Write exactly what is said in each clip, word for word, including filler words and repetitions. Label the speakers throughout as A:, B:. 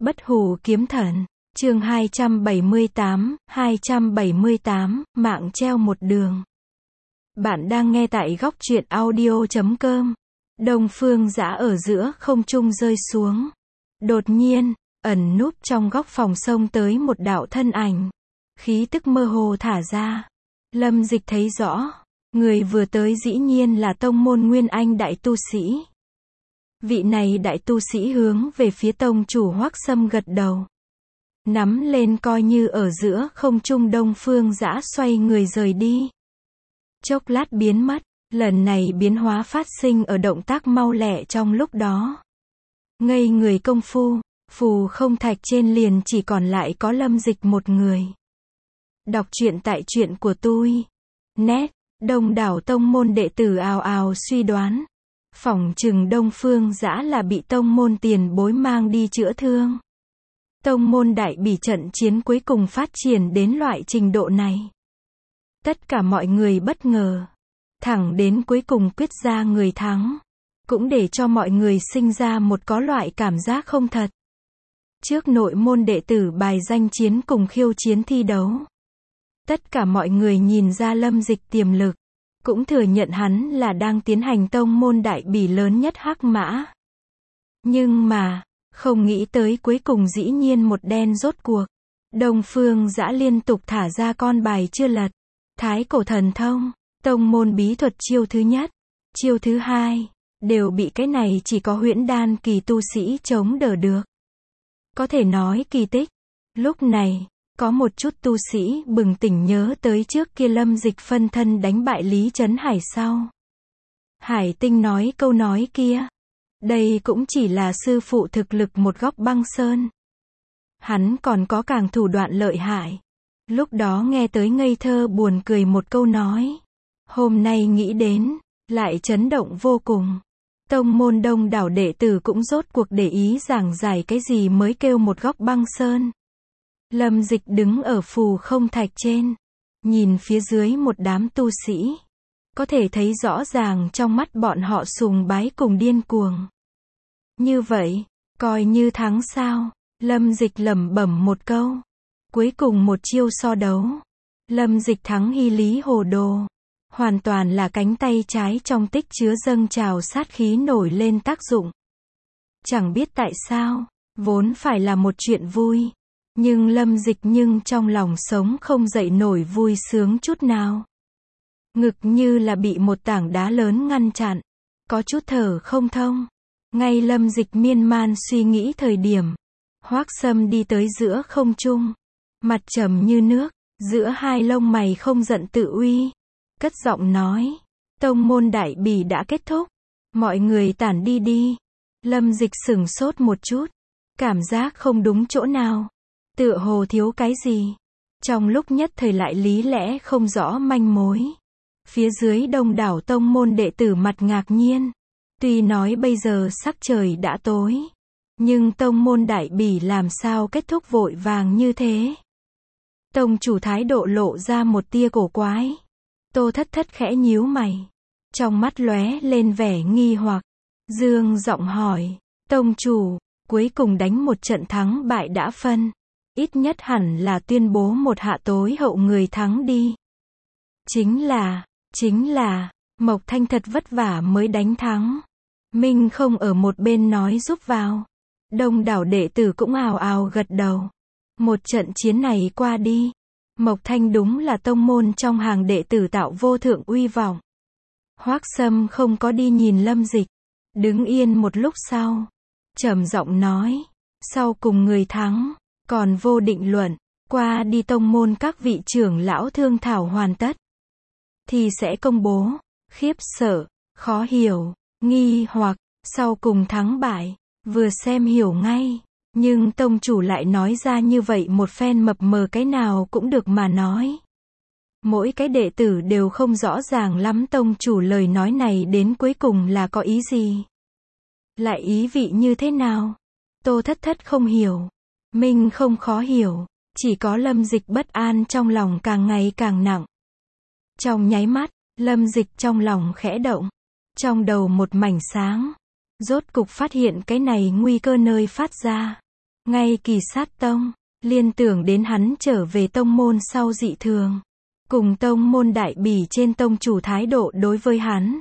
A: Bất hủ kiếm thần, chương hai trăm bảy mươi tám, hai trăm bảy mươi tám, mạng treo một đường. Bạn đang nghe tại góc truyện audio chấm com. Đông phương dã ở giữa không trung rơi xuống. Đột nhiên, ẩn núp trong góc phòng xông tới một đạo thân ảnh. Khí tức mơ hồ thả ra. Lâm Dịch thấy rõ, người vừa tới dĩ nhiên là tông môn Nguyên Anh đại tu sĩ. Vị này đại tu sĩ hướng về phía tông chủ Hoắc Sâm gật đầu. Nắm lên coi như ở giữa không trung. Đông phương dã xoay người rời đi. Chốc lát biến mất, lần này biến hóa phát sinh ở động tác mau lẹ trong lúc đó. Ngây người công phu, phù không thạch trên liền chỉ còn lại có Lâm Dịch một người. Đọc truyện tại truyện của tôi. Nét, đông đảo tông môn đệ tử ào ào suy đoán. Phỏng chừng Đông phương dã là bị tông môn tiền bối mang đi chữa thương. Tông môn đại bỉ trận chiến cuối cùng phát triển đến loại trình độ này. Tất cả mọi người bất ngờ. Thẳng đến cuối cùng quyết ra người thắng. Cũng để cho mọi người sinh ra một có loại cảm giác không thật. Trước nội môn đệ tử bài danh chiến cùng khiêu chiến thi đấu. Tất cả mọi người nhìn ra Lâm Dịch tiềm lực. Cũng thừa nhận hắn là đang tiến hành tông môn đại bỉ lớn nhất Hắc Mã. Nhưng mà, không nghĩ tới cuối cùng dĩ nhiên một đen rốt cuộc. Đông phương dã liên tục thả ra con bài chưa lật. Thái cổ thần thông, tông môn bí thuật chiêu thứ nhất, chiêu thứ hai, đều bị cái này chỉ có huyễn đan kỳ tu sĩ chống đỡ được. Có thể nói kỳ tích. Lúc này, có một chút tu sĩ bừng tỉnh nhớ tới trước kia Lâm Dịch phân thân đánh bại Lý Trấn Hải sau. Hải Tinh nói câu nói kia. Đây cũng chỉ là sư phụ thực lực một góc băng sơn. Hắn còn có càng thủ đoạn lợi hại. Lúc đó nghe tới ngây thơ buồn cười một câu nói. Hôm nay nghĩ đến, lại chấn động vô cùng. Tông môn đông đảo đệ tử cũng rốt cuộc để ý giảng giải cái gì mới kêu một góc băng sơn. Lâm Dịch đứng ở phù không thạch trên. Nhìn phía dưới một đám tu sĩ. Có thể thấy rõ ràng trong mắt bọn họ sùng bái cùng điên cuồng. Như vậy, coi như thắng sao? Lâm Dịch lẩm bẩm một câu. Cuối cùng một chiêu so đấu. Lâm Dịch thắng Hy Lý Hồ Đồ. Hoàn toàn là cánh tay trái trong tích chứa dâng trào sát khí nổi lên tác dụng. Chẳng biết tại sao, vốn phải là một chuyện vui. Nhưng Lâm Dịch nhưng trong lòng sống không dậy nổi vui sướng chút nào. Ngực như là bị một tảng đá lớn ngăn chặn. Có chút thở không thông. Ngay Lâm Dịch miên man suy nghĩ thời điểm. Hoắc Sâm đi tới giữa không trung. Mặt trầm như nước. Giữa hai lông mày không giận tự uy. Cất giọng nói. Tông môn đại bỉ đã kết thúc. Mọi người tản đi đi. Lâm Dịch sửng sốt một chút. Cảm giác không đúng chỗ nào. Tựa hồ thiếu cái gì. Trong lúc nhất thời lại lý lẽ không rõ manh mối. Phía dưới đông đảo tông môn đệ tử mặt ngạc nhiên. Tuy nói bây giờ sắc trời đã tối. Nhưng tông môn đại bỉ làm sao kết thúc vội vàng như thế. Tông chủ thái độ lộ ra một tia cổ quái. Tô Thất Thất khẽ nhíu mày. Trong mắt lóe lên vẻ nghi hoặc. Dương giọng hỏi. Tông chủ, cuối cùng đánh một trận thắng bại đã phân. Ít nhất hẳn là tuyên bố một hạ tối hậu người thắng đi. Chính là, chính là, Mộc Thanh thật vất vả mới đánh thắng. Minh không ở một bên nói giúp vào. Đông đảo đệ tử cũng ào ào gật đầu. Một trận chiến này qua đi. Mộc Thanh đúng là tông môn trong hàng đệ tử tạo vô thượng uy vọng. Hoắc Sâm không có đi nhìn Lâm Dịch. Đứng yên một lúc sau. Trầm giọng nói. Sau cùng người thắng. Còn vô định luận. Qua đi tông môn các vị trưởng lão thương thảo hoàn tất. Thì sẽ công bố. Khiếp sợ. Khó hiểu. Nghi hoặc. Sau cùng thắng bại. Vừa xem hiểu ngay. Nhưng tông chủ lại nói ra như vậy một phen mập mờ cái nào cũng được mà nói. Mỗi cái đệ tử đều không rõ ràng lắm tông chủ lời nói này đến cuối cùng là có ý gì. Lại ý vị như thế nào? Tô Thất Thất không hiểu. Minh không khó hiểu. Chỉ có Lâm Dịch bất an trong lòng càng ngày càng nặng. Trong nháy mắt, Lâm Dịch trong lòng khẽ động. Trong đầu một mảnh sáng. Rốt cục phát hiện cái này nguy cơ nơi phát ra. Ngay Kỳ Sát Tông, liên tưởng đến hắn trở về tông môn sau dị thường. Cùng tông môn đại bỉ trên tông chủ thái độ đối với hắn.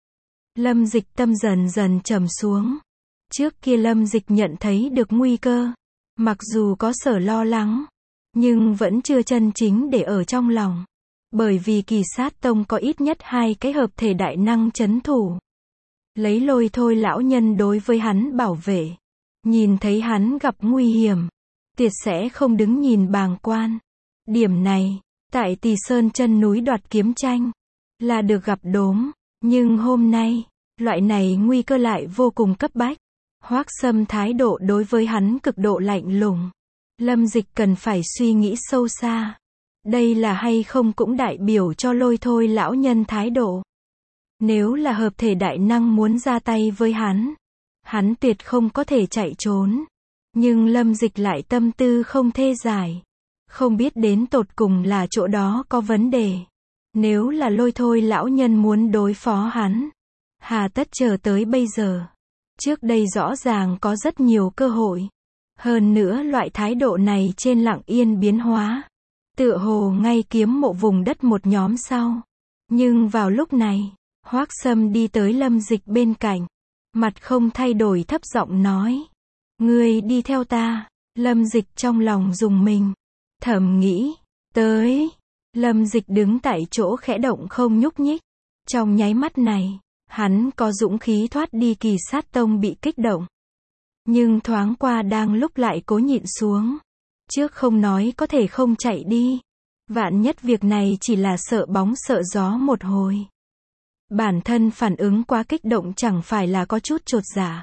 A: Lâm Dịch tâm dần dần trầm xuống. Trước kia Lâm Dịch nhận thấy được nguy cơ. Mặc dù có sở lo lắng, nhưng vẫn chưa chân chính để ở trong lòng. Bởi vì Kỳ Sát Tông có ít nhất hai cái hợp thể đại năng chấn thủ. Lấy Lôi Thôi lão nhân đối với hắn bảo vệ. Nhìn thấy hắn gặp nguy hiểm, tuyệt sẽ không đứng nhìn bàng quan. Điểm này, tại Tỳ Sơn chân núi đoạt kiếm tranh, là được gặp đốm. Nhưng hôm nay, loại này nguy cơ lại vô cùng cấp bách. Hoắc Sâm thái độ đối với hắn cực độ lạnh lùng. Lâm Dịch cần phải suy nghĩ sâu xa. Đây là hay không cũng đại biểu cho Lôi Thôi lão nhân thái độ. Nếu là hợp thể đại năng muốn ra tay với hắn, hắn tuyệt không có thể chạy trốn. Nhưng Lâm Dịch lại tâm tư không thê giải. Không biết đến tột cùng là chỗ đó có vấn đề. Nếu là Lôi Thôi lão nhân muốn đối phó hắn, hà tất chờ tới bây giờ. Trước đây rõ ràng có rất nhiều cơ hội. Hơn nữa loại thái độ này trên lặng yên biến hóa. Tựa hồ ngay kiếm mộ vùng đất một nhóm sau. Nhưng vào lúc này, Hoắc Sâm đi tới Lâm Dịch bên cạnh. Mặt không thay đổi thấp giọng nói. Ngươi đi theo ta. Lâm Dịch trong lòng rùng mình. Thầm nghĩ, tới. Lâm Dịch đứng tại chỗ khẽ động không nhúc nhích. Trong nháy mắt này, hắn có dũng khí thoát đi Kỳ Sát Tông bị kích động. Nhưng thoáng qua đang lúc lại cố nhịn xuống. Trước không nói có thể không chạy đi. Vạn nhất việc này chỉ là sợ bóng sợ gió một hồi. Bản thân phản ứng quá kích động chẳng phải là có chút chột dạ.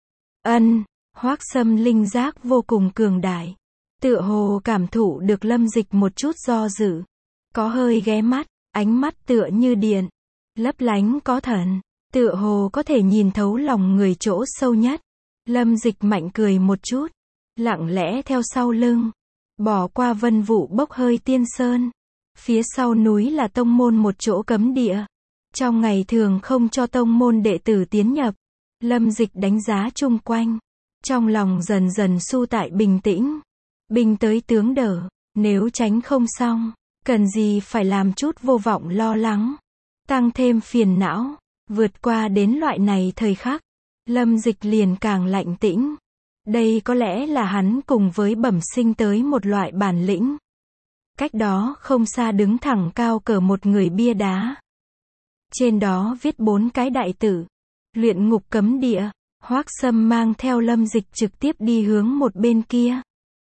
A: Ân, Hoắc Sâm linh giác vô cùng cường đại. Tựa hồ cảm thụ được Lâm Dịch một chút do dự. Có hơi ghé mắt, ánh mắt tựa như điện. Lấp lánh có thần. Tựa hồ có thể nhìn thấu lòng người chỗ sâu nhất. Lâm Dịch mạnh cười một chút. Lặng lẽ theo sau lưng. Bỏ qua vân vụ bốc hơi tiên sơn. Phía sau núi là tông môn một chỗ cấm địa. Trong ngày thường không cho tông môn đệ tử tiến nhập. Lâm Dịch đánh giá chung quanh. Trong lòng dần dần su tại bình tĩnh. Binh tới tướng đỡ. Nếu tránh không xong, cần gì phải làm chút vô vọng lo lắng. Tăng thêm phiền não. Vượt qua đến loại này thời khắc. Lâm Dịch liền càng lạnh tĩnh. Đây có lẽ là hắn cùng với bẩm sinh tới một loại bản lĩnh. Cách đó không xa đứng thẳng cao cỡ một người bia đá. Trên đó viết bốn cái đại tự. Luyện ngục cấm địa. Hoắc Sâm mang theo Lâm Dịch trực tiếp đi hướng một bên kia.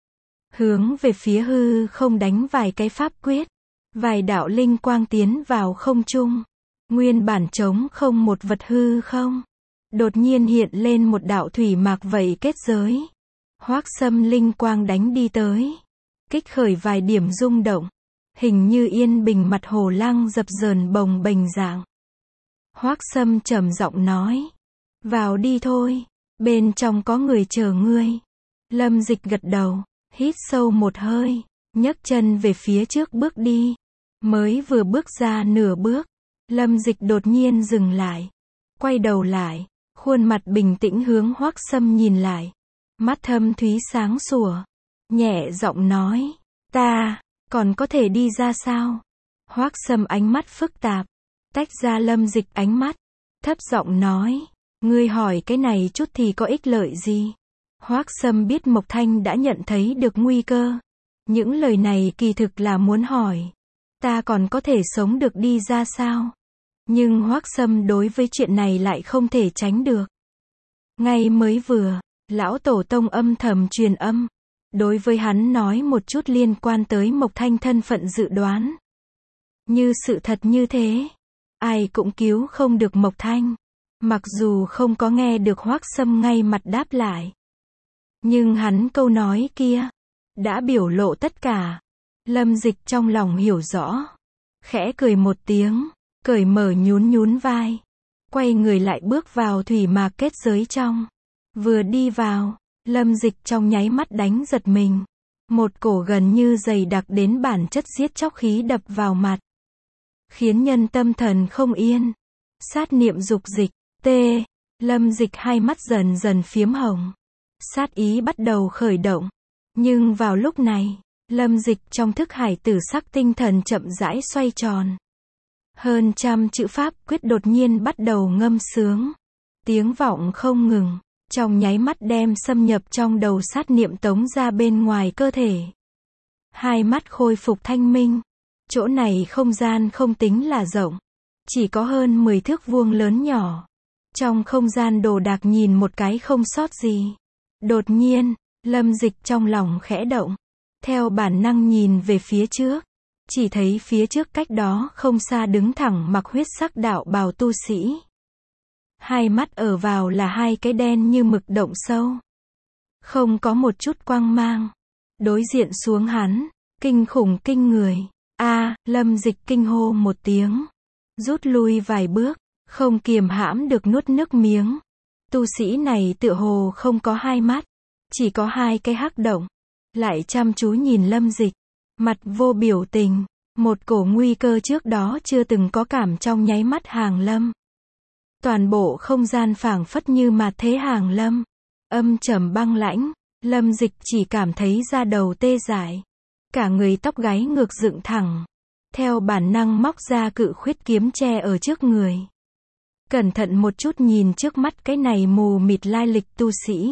A: Hướng về phía hư không đánh vài cái pháp quyết. Vài đạo linh quang tiến vào không trung. Nguyên bản trống không một vật hư không. Đột nhiên hiện lên một đạo thủy mạc vậy kết giới. Hoắc Sâm linh quang đánh đi tới. Kích khởi vài điểm rung động. Hình như yên bình mặt hồ lăng dập dờn bồng bềnh dạng. Hoắc Sâm trầm giọng nói. Vào đi thôi. Bên trong có người chờ ngươi. Lâm Dịch gật đầu. Hít sâu một hơi. Nhấc chân về phía trước bước đi. Mới vừa bước ra nửa bước. Lâm Dịch đột nhiên dừng lại. Quay đầu lại. Khuôn mặt bình tĩnh hướng Hoắc Sâm nhìn lại. Mắt thâm thúy sáng sủa. Nhẹ giọng nói. Ta, còn có thể đi ra sao? Hoắc Sâm ánh mắt phức tạp. Tách ra Lâm Dịch ánh mắt. Thấp giọng nói. Ngươi hỏi cái này chút thì có ích lợi gì? Hoắc Sâm biết Mộc Thanh đã nhận thấy được nguy cơ. Những lời này kỳ thực là muốn hỏi. Ta còn có thể sống được đi ra sao? Nhưng Hoắc Sâm đối với chuyện này lại không thể tránh được. Ngay mới vừa, lão tổ tông âm thầm truyền âm. Đối với hắn nói một chút liên quan tới Mộc Thanh thân phận dự đoán. Như sự thật như thế. Ai cũng cứu không được Mộc Thanh. Mặc dù không có nghe được Hoắc Sâm ngay mặt đáp lại. Nhưng hắn câu nói kia. Đã biểu lộ tất cả. Lâm Dịch trong lòng hiểu rõ. Khẽ cười một tiếng. Cởi mở nhún nhún vai. Quay người lại bước vào thủy mạc kết giới trong. Vừa đi vào. Lâm Dịch trong nháy mắt đánh giật mình. Một cổ gần như dày đặc đến bản chất giết chóc khí đập vào mặt. Khiến nhân tâm thần không yên. Sát niệm dục dịch. T. Lâm Dịch hai mắt dần dần phiếm hồng. sát ý bắt đầu khởi động. Nhưng vào lúc này, Lâm Dịch trong thức hải tử sắc tinh thần chậm rãi xoay tròn. Hơn trăm chữ pháp quyết đột nhiên bắt đầu ngâm sướng. Tiếng vọng không ngừng, trong nháy mắt đem xâm nhập trong đầu sát niệm tống ra bên ngoài cơ thể. Hai mắt khôi phục thanh minh. Chỗ này không gian không tính là rộng. Chỉ có hơn mười thước vuông lớn nhỏ. Trong không gian đồ đạc nhìn một cái không sót gì. Đột nhiên, Lâm Dịch trong lòng khẽ động. Theo bản năng nhìn về phía trước. Chỉ thấy phía trước cách đó không xa đứng thẳng mặc huyết sắc đạo bào tu sĩ. Hai mắt ở vào là hai cái đen như mực động sâu. Không có một chút quang mang. Đối diện xuống hắn, kinh khủng kinh người. A, Lâm Dịch kinh hô một tiếng. Rút lui vài bước, không kiềm hãm được nuốt nước miếng. Tu sĩ này tựa hồ không có hai mắt, chỉ có hai cái hắc động. Lại chăm chú nhìn Lâm Dịch, mặt vô biểu tình. Một cổ nguy cơ trước đó chưa từng có cảm trong nháy mắt hàng lâm. Toàn bộ không gian phảng phất như mà thế hàng lâm. Âm trầm băng lãnh, Lâm Dịch chỉ cảm thấy da đầu tê dại. Cả người tóc gáy ngược dựng thẳng. Theo bản năng móc ra cự khuyết kiếm che ở trước người. Cẩn thận một chút nhìn trước mắt cái này mù mịt lai lịch tu sĩ.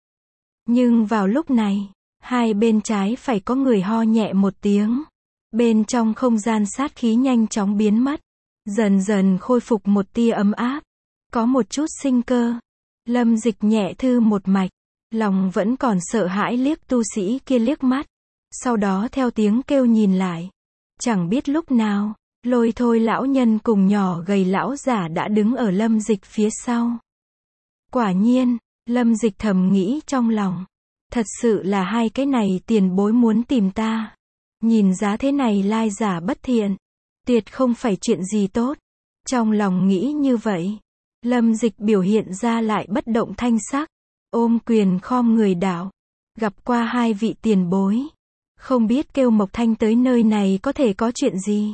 A: Nhưng vào lúc này, hai bên trái phải có người ho nhẹ một tiếng. Bên trong không gian sát khí nhanh chóng biến mất. Dần dần khôi phục một tia ấm áp. Có một chút sinh cơ. Lâm Dịch nhẹ thư một mạch. Lòng vẫn còn sợ hãi liếc tu sĩ kia liếc mắt. Sau đó theo tiếng kêu nhìn lại. Chẳng biết lúc nào, Lôi Thôi lão nhân cùng nhỏ gầy lão giả đã đứng ở Lâm Dịch phía sau. Quả nhiên, Lâm Dịch thầm nghĩ trong lòng. Thật sự là hai cái này tiền bối muốn tìm ta. Nhìn giá thế này lai giả bất thiện. Tuyệt không phải chuyện gì tốt. Trong lòng nghĩ như vậy. Lâm Dịch biểu hiện ra lại bất động thanh sắc. Ôm quyền khom người đạo. Gặp qua hai vị tiền bối. Không biết kêu Mộc Thanh tới nơi này có thể có chuyện gì.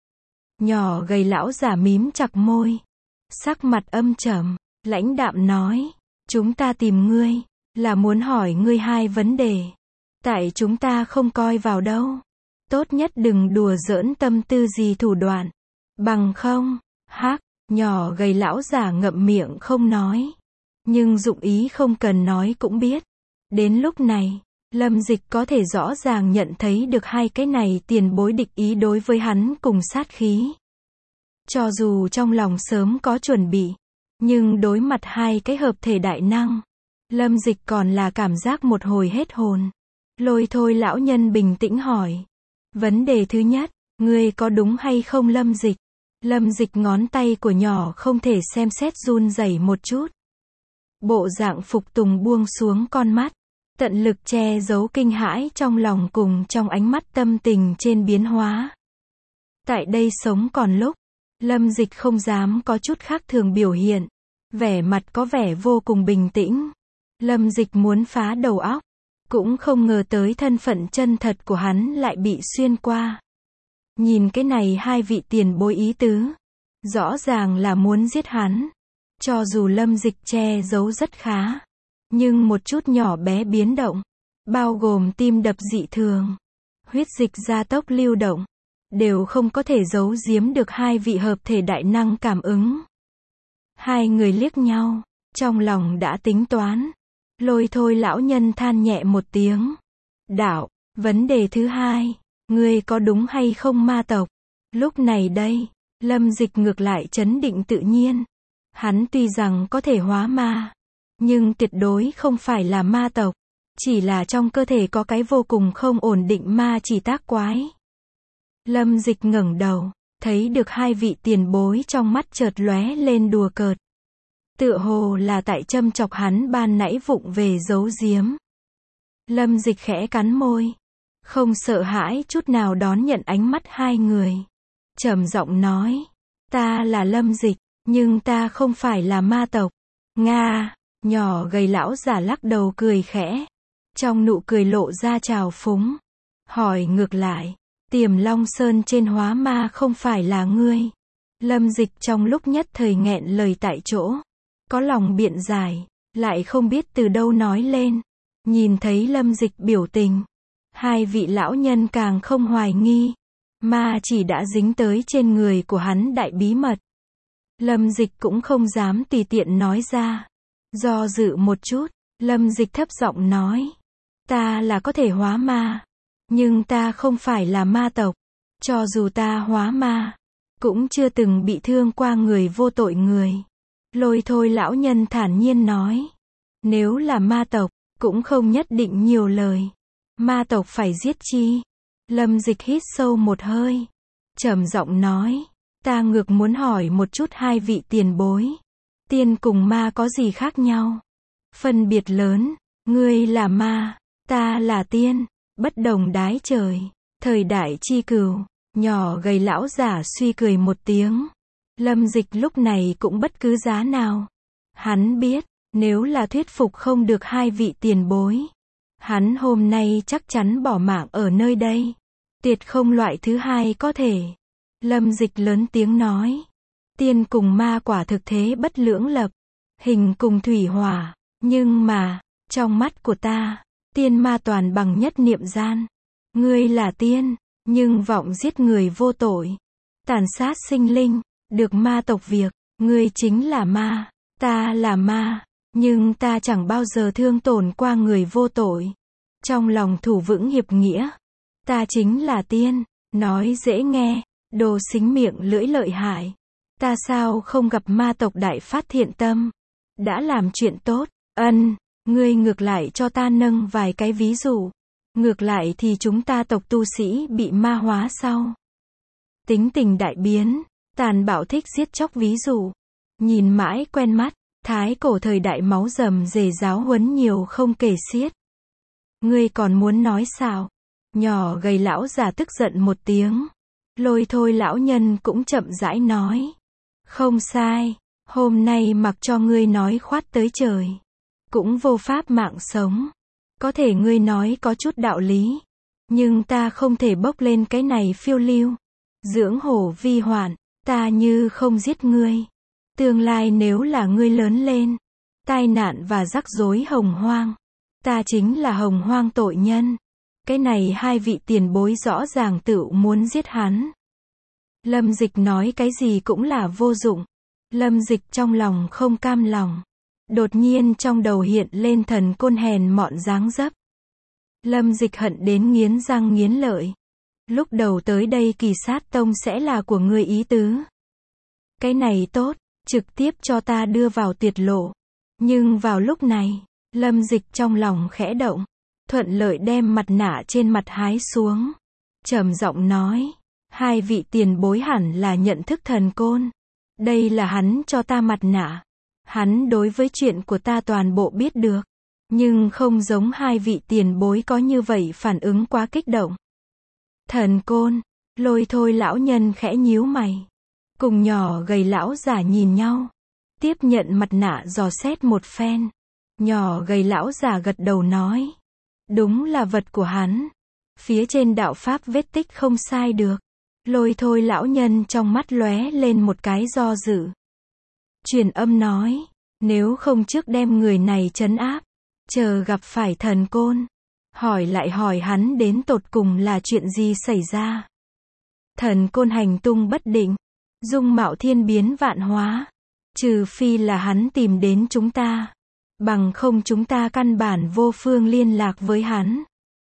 A: Nhỏ gầy lão giả mím chặt môi. Sắc mặt âm trầm, lãnh đạm nói. Chúng ta tìm ngươi, là muốn hỏi ngươi hai vấn đề. Tại chúng ta không coi vào đâu. Tốt nhất đừng đùa giỡn tâm tư gì thủ đoạn. Bằng không, hắc, nhỏ gầy lão giả ngậm miệng không nói. Nhưng dụng ý không cần nói cũng biết. Đến lúc này, Lâm Dịch có thể rõ ràng nhận thấy được hai cái này tiền bối địch ý đối với hắn cùng sát khí. Cho dù trong lòng sớm có chuẩn bị, nhưng đối mặt hai cái hợp thể đại năng, Lâm Dịch còn là cảm giác một hồi hết hồn. Lôi Thôi lão nhân bình tĩnh hỏi. Vấn đề thứ nhất, ngươi có đúng hay không Lâm Dịch? Lâm Dịch ngón tay của nhỏ không thể xem xét run rẩy một chút. Bộ dạng phục tùng buông xuống con mắt. Tận lực che giấu kinh hãi trong lòng cùng trong ánh mắt tâm tình trên biến hóa. Tại đây sống còn lúc, Lâm Dịch không dám có chút khác thường biểu hiện. Vẻ mặt có vẻ vô cùng bình tĩnh. Lâm Dịch muốn phá đầu óc. Cũng không ngờ tới thân phận chân thật của hắn lại bị xuyên qua. Nhìn cái này hai vị tiền bối ý tứ. Rõ ràng là muốn giết hắn. Cho dù Lâm Dịch che giấu rất khá. Nhưng một chút nhỏ bé biến động. Bao gồm tim đập dị thường. Huyết dịch gia tốc lưu động. Đều không có thể giấu giếm được hai vị hợp thể đại năng cảm ứng. Hai người liếc nhau. Trong lòng đã tính toán. Lôi Thôi lão nhân than nhẹ một tiếng. Đạo, vấn đề thứ hai. Ngươi có đúng hay không ma tộc? Lúc này đây, Lâm Dịch ngược lại trấn định tự nhiên. Hắn tuy rằng có thể hóa ma, nhưng tuyệt đối không phải là ma tộc. Chỉ là trong cơ thể có cái vô cùng không ổn định ma chỉ tác quái. Lâm Dịch ngẩng đầu, thấy được hai vị tiền bối trong mắt chợt lóe lên đùa cợt. Tựa hồ là tại châm chọc hắn ban nãy vụng về giấu giếm. Lâm Dịch khẽ cắn môi. Không sợ hãi chút nào đón nhận ánh mắt hai người. Trầm giọng nói. Ta là Lâm Dịch, nhưng ta không phải là ma tộc. Nga, nhỏ gầy lão giả lắc đầu cười khẽ. Trong nụ cười lộ ra trào phúng. Hỏi ngược lại. Tiềm Long Sơn trên hóa ma không phải là ngươi. Lâm Dịch trong lúc nhất thời nghẹn lời tại chỗ. Có lòng biện giải, lại không biết từ đâu nói lên. Nhìn thấy Lâm Dịch biểu tình, hai vị lão nhân càng không hoài nghi, mà chỉ đã dính tới trên người của hắn đại bí mật. Lâm Dịch cũng không dám tùy tiện nói ra. Do dự một chút, Lâm Dịch thấp giọng nói. Ta là có thể hóa ma, nhưng ta không phải là ma tộc. Cho dù ta hóa ma, cũng chưa từng bị thương qua người vô tội người. Lôi Thôi lão nhân thản nhiên nói. Nếu là ma tộc, cũng không nhất định nhiều lời. Ma tộc phải giết chi? Lâm Dịch hít sâu một hơi, trầm giọng nói. Ta ngược muốn hỏi một chút hai vị tiền bối. Tiên cùng ma có gì khác nhau? Phân biệt lớn, ngươi là ma, ta là tiên, bất đồng đái trời. Thời đại chi cừu, nhỏ gầy lão giả suy cười một tiếng. Lâm Dịch lúc này cũng bất cứ giá nào. Hắn biết, nếu là thuyết phục không được hai vị tiền bối, hắn hôm nay chắc chắn bỏ mạng ở nơi đây. Tuyệt không loại thứ hai có thể. Lâm Dịch lớn tiếng nói. Tiên cùng ma quả thực thế bất lưỡng lập. Hình cùng thủy hỏa. Nhưng mà, trong mắt của ta, tiên ma toàn bằng nhất niệm gian. Ngươi là tiên, nhưng vọng giết người vô tội. Tàn sát sinh linh, được ma tộc việc. Ngươi chính là ma, ta là ma. Nhưng ta chẳng bao giờ thương tổn qua người vô tội. Trong lòng thủ vững hiệp nghĩa. Ta chính là tiên, nói dễ nghe, đồ xính miệng lưỡi lợi hại. Ta sao không gặp ma tộc đại phát thiện tâm, đã làm chuyện tốt. Ân, ngươi ngược lại cho ta nâng vài cái ví dụ. Ngược lại thì chúng ta tộc tu sĩ bị ma hóa sau, tính tình đại biến, tàn bạo thích giết chóc ví dụ. Nhìn mãi quen mắt, thái cổ thời đại máu rầm rề giáo huấn nhiều không kể xiết. Ngươi còn muốn nói sao? Nhỏ gầy lão già tức giận một tiếng. Lôi Thôi lão nhân cũng chậm rãi nói. Không sai, hôm nay mặc cho ngươi nói khoát tới trời, cũng vô pháp mạng sống. Có thể ngươi nói có chút đạo lý, nhưng ta không thể bốc lên cái này phiêu lưu. Dưỡng hổ vi hoạn, ta như không giết ngươi. Tương lai nếu là ngươi lớn lên, tai nạn và rắc rối hồng hoang, ta chính là hồng hoang tội nhân. Cái này hai vị tiền bối rõ ràng tự muốn giết hắn. Lâm Dịch nói cái gì cũng là vô dụng. Lâm Dịch trong lòng không cam lòng. Đột nhiên trong đầu hiện lên thần côn hèn mọn dáng dấp. Lâm Dịch hận đến nghiến răng nghiến lợi. Lúc đầu tới đây Kỳ Sát Tông sẽ là của ngươi ý tứ. Cái này tốt, trực tiếp cho ta đưa vào tuyệt lộ. Nhưng vào lúc này, Lâm Dịch trong lòng khẽ động, thuận lợi đem mặt nạ trên mặt hái xuống. Trầm giọng nói, hai vị tiền bối hẳn là nhận thức thần côn. Đây là hắn cho ta mặt nạ. Hắn đối với chuyện của ta toàn bộ biết được. Nhưng không giống hai vị tiền bối có như vậy phản ứng quá kích động. Thần côn, Lôi Thôi lão nhân khẽ nhíu mày. Cùng nhỏ gầy lão giả nhìn nhau. Tiếp nhận mặt nạ dò xét một phen. Nhỏ gầy lão giả gật đầu nói. Đúng là vật của hắn. Phía trên đạo pháp vết tích không sai được. Lôi Thôi lão nhân trong mắt lóe lên một cái do dự. Truyền âm nói. Nếu không trước đem người này trấn áp, chờ gặp phải thần côn, hỏi lại hỏi hắn đến tột cùng là chuyện gì xảy ra. Thần côn hành tung bất định, dung mạo thiên biến vạn hóa. Trừ phi là hắn tìm đến chúng ta, bằng không chúng ta căn bản vô phương liên lạc với hắn.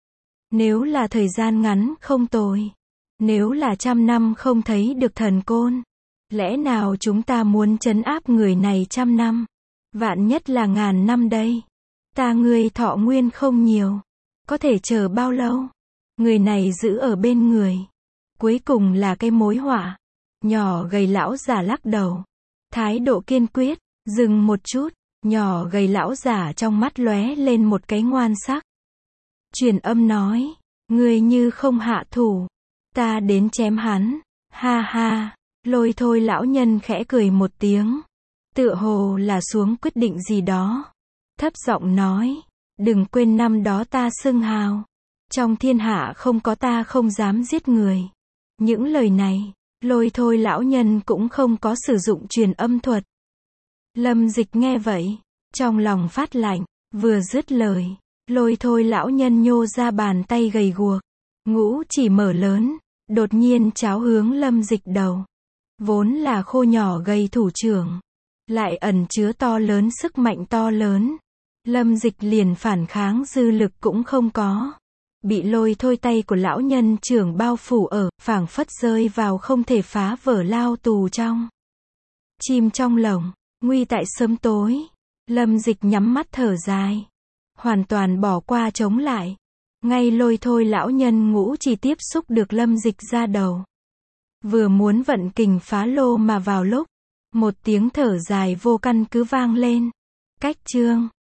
A: Nếu là thời gian ngắn không tồi, nếu là trăm năm không thấy được thần côn, lẽ nào chúng ta muốn trấn áp người này trăm năm, vạn nhất là ngàn năm đây. Ta ngươi thọ nguyên không nhiều, có thể chờ bao lâu? Người này giữ ở bên người, cuối cùng là cái mối họa. Nhỏ gầy lão giả lắc đầu, thái độ kiên quyết. Dừng một chút, nhỏ gầy lão giả trong mắt lóe lên một cái ngoan sắc. Truyền âm nói, ngươi như không hạ thủ, ta đến chém hắn. Ha ha. Lôi Thôi lão nhân khẽ cười một tiếng, tựa hồ là xuống quyết định gì đó. Thấp giọng nói, đừng quên năm đó ta xưng hào, trong thiên hạ không có ta không dám giết người. Những lời này, Lôi Thôi lão nhân cũng không có sử dụng truyền âm thuật. Lâm Dịch nghe vậy, trong lòng phát lạnh, vừa dứt lời, Lôi thôi lão nhân nhô ra bàn tay gầy guộc. Ngũ chỉ mở lớn. Đột nhiên cháo hướng Lâm Dịch đầu. Vốn là khô nhỏ gầy thủ trưởng. Lại ẩn chứa to lớn sức mạnh to lớn. Lâm Dịch liền phản kháng dư lực cũng không có. Bị lôi thôi tay của lão nhân trưởng bao phủ ở, phảng phất rơi vào không thể phá vỡ lao tù trong. Chim trong lồng, nguy tại sớm tối. Lâm Dịch nhắm mắt thở dài. Hoàn toàn bỏ qua chống lại. Ngay lôi thôi lão nhân ngũ chỉ tiếp xúc được Lâm Dịch ra đầu. Vừa muốn vận kình phá lô mà vào lúc. Một tiếng thở dài vô căn cứ vang lên. Cách chương.